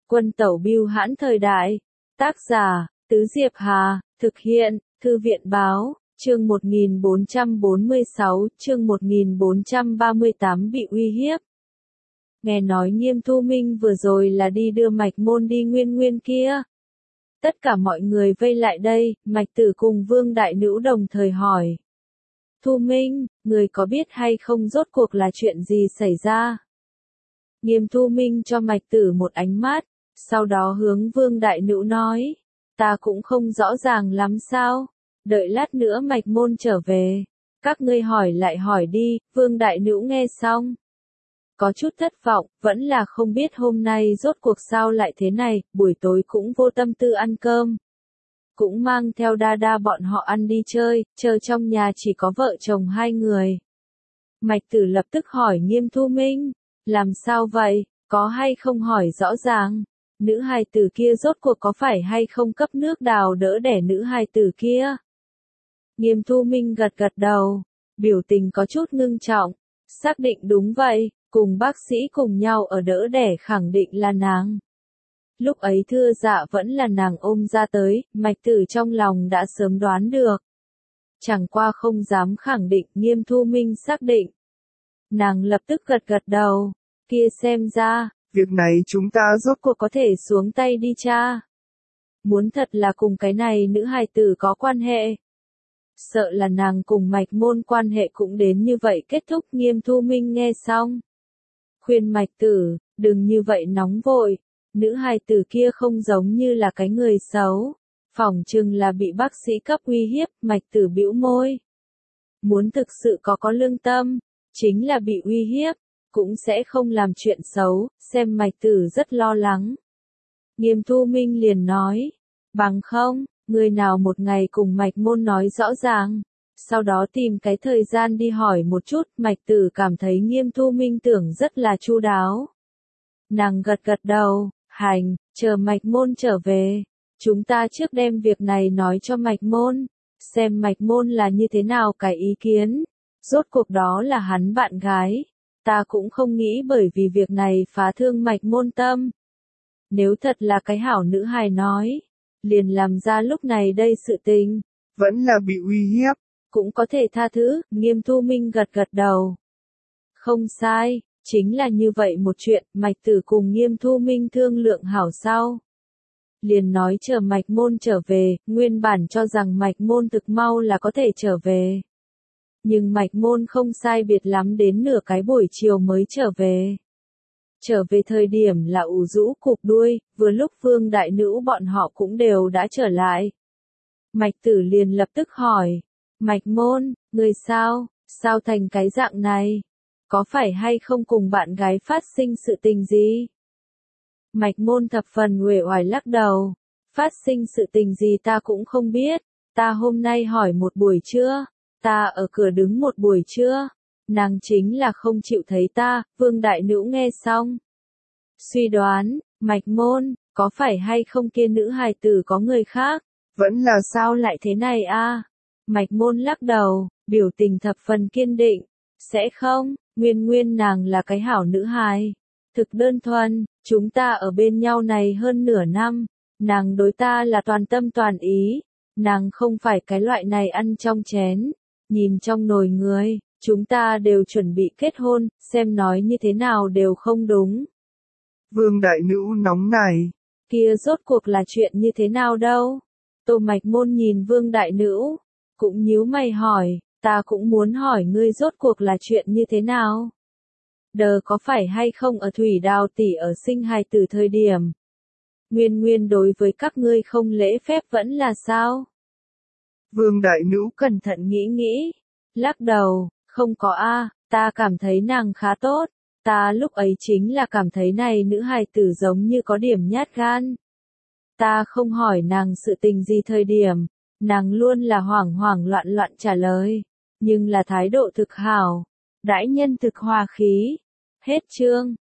Quân tẩu bưu hãn thời đại. Tác giả, Tứ Diệp Hà, thực hiện, Thư viện báo, chương 1446, chương 1438 bị uy hiếp. Nghe nói Nghiêm Thu Minh vừa rồi là đi đưa Mạch Môn đi Nguyên Nguyên kia. Tất cả mọi người vây lại đây, Mạch Tử cùng Vương Đại Nữ đồng thời hỏi. Thu Minh, người có biết hay không rốt cuộc là chuyện gì xảy ra? Nghiêm Thu Minh cho Mạch Tử một ánh mắt, sau đó hướng Vương Đại Nữ nói. Ta cũng không rõ ràng lắm sao, đợi lát nữa Mạch Môn trở về. Các ngươi hỏi lại hỏi đi, Vương Đại Nữ nghe xong. Có chút thất vọng, vẫn là không biết hôm nay rốt cuộc sao lại thế này, buổi tối cũng vô tâm tư ăn cơm. Cũng mang theo đa đa bọn họ ăn đi chơi, chờ trong nhà chỉ có vợ chồng hai người. Mạch Tử lập tức hỏi Nghiêm Thu Minh, làm sao vậy, có hay không hỏi rõ ràng, nữ hài tử kia rốt cuộc có phải hay không cấp nước đào đỡ đẻ nữ hài tử kia. Nghiêm Thu Minh gật gật đầu, biểu tình có chút ngưng trọng, xác định đúng vậy, cùng bác sĩ cùng nhau ở đỡ đẻ khẳng định là nàng. Lúc ấy Thưa Dạ vẫn là nàng ôm ra tới, Mạch Tử trong lòng đã sớm đoán được. Chẳng qua không dám khẳng định, Nghiêm Thu Minh xác định. Nàng lập tức gật gật đầu, kia xem ra, việc này chúng ta rốt cuộc có thể xuống tay đi cha. Muốn thật là cùng cái này nữ hài tử có quan hệ. Sợ là nàng cùng Mạch Môn quan hệ cũng đến như vậy kết thúc. Nghiêm Thu Minh nghe xong. Khuyên Mạch Tử, đừng như vậy nóng vội. Nữ hài tử kia không giống như là cái người xấu. Phỏng chừng là bị bác sĩ cấp uy hiếp. Mạch Tử bĩu môi. Muốn thực sự có lương tâm, chính là bị uy hiếp, cũng sẽ không làm chuyện xấu. Xem Mạch Tử rất lo lắng. Nghiêm Thu Minh liền nói, bằng không, người nào một ngày cùng Mạch Môn nói rõ ràng, sau đó tìm cái thời gian đi hỏi một chút. Mạch Tử cảm thấy Nghiêm Thu Minh tưởng rất là chu đáo. Nàng gật gật đầu, hành, chờ Mạch Môn trở về, chúng ta trước đem việc này nói cho Mạch Môn, xem Mạch Môn là như thế nào cái ý kiến. Rốt cuộc đó là hắn bạn gái, ta cũng không nghĩ bởi vì việc này phá thương Mạch Môn tâm. Nếu thật là cái hảo nữ hài nói, liền làm ra lúc này đây sự tình, vẫn là bị uy hiếp, cũng có thể tha thứ. Nghiêm Thu Minh gật gật đầu. Không sai, chính là như vậy một chuyện. Mạch Tử cùng Nghiêm Thu Minh thương lượng hảo sau, liền nói chờ Mạch Môn trở về. Nguyên bản cho rằng Mạch Môn thực mau là có thể trở về, nhưng Mạch Môn không sai biệt lắm đến nửa cái buổi chiều mới trở về. Trở về thời điểm là ủ rũ cụp đuôi, vừa lúc Vương Đại Nữ bọn họ cũng đều đã trở lại. Mạch Tử liền lập tức hỏi, Mạch Môn, người sao thành cái dạng này? Có phải hay không cùng bạn gái phát sinh sự tình gì? Mạch Môn thập phần uể oải lắc đầu, phát sinh sự tình gì ta cũng không biết, ta hôm nay hỏi một buổi trưa, ta ở cửa đứng một buổi trưa. Nàng chính là không chịu thấy ta. Vương Đại Nữ nghe xong, suy đoán, Mạch Môn, có phải hay không kia nữ hài tử có người khác? Vẫn là sao lại thế này a? Mạch Môn lắc đầu, biểu tình thập phần kiên định, sẽ không, nguyên nàng là cái hảo nữ hài. Thực đơn thuần, chúng ta ở bên nhau này hơn nửa năm, nàng đối ta là toàn tâm toàn ý, nàng không phải cái loại này ăn trong chén, nhìn trong nồi người. Chúng ta đều chuẩn bị kết hôn, xem nói như thế nào đều không đúng. Vương Đại Nữ nóng này. Kia rốt cuộc là chuyện như thế nào đâu? Tô Mạch Môn nhìn Vương Đại Nữ, cũng nhíu mày hỏi, ta cũng muốn hỏi ngươi rốt cuộc là chuyện như thế nào? Đờ có phải hay không ở Thủy Đào tỷ ở sinh hài tử thời điểm? Nguyên đối với các ngươi không lễ phép vẫn là sao? Vương Đại Nữ cẩn thận nghĩ, lắc đầu. Không có a, ta cảm thấy nàng khá tốt, ta lúc ấy chính là cảm thấy này nữ hài tử giống như có điểm nhát gan. Ta không hỏi nàng sự tình gì thời điểm, nàng luôn là hoảng loạn trả lời, nhưng là thái độ thực hảo, đãi nhân thực hòa khí. Hết chương.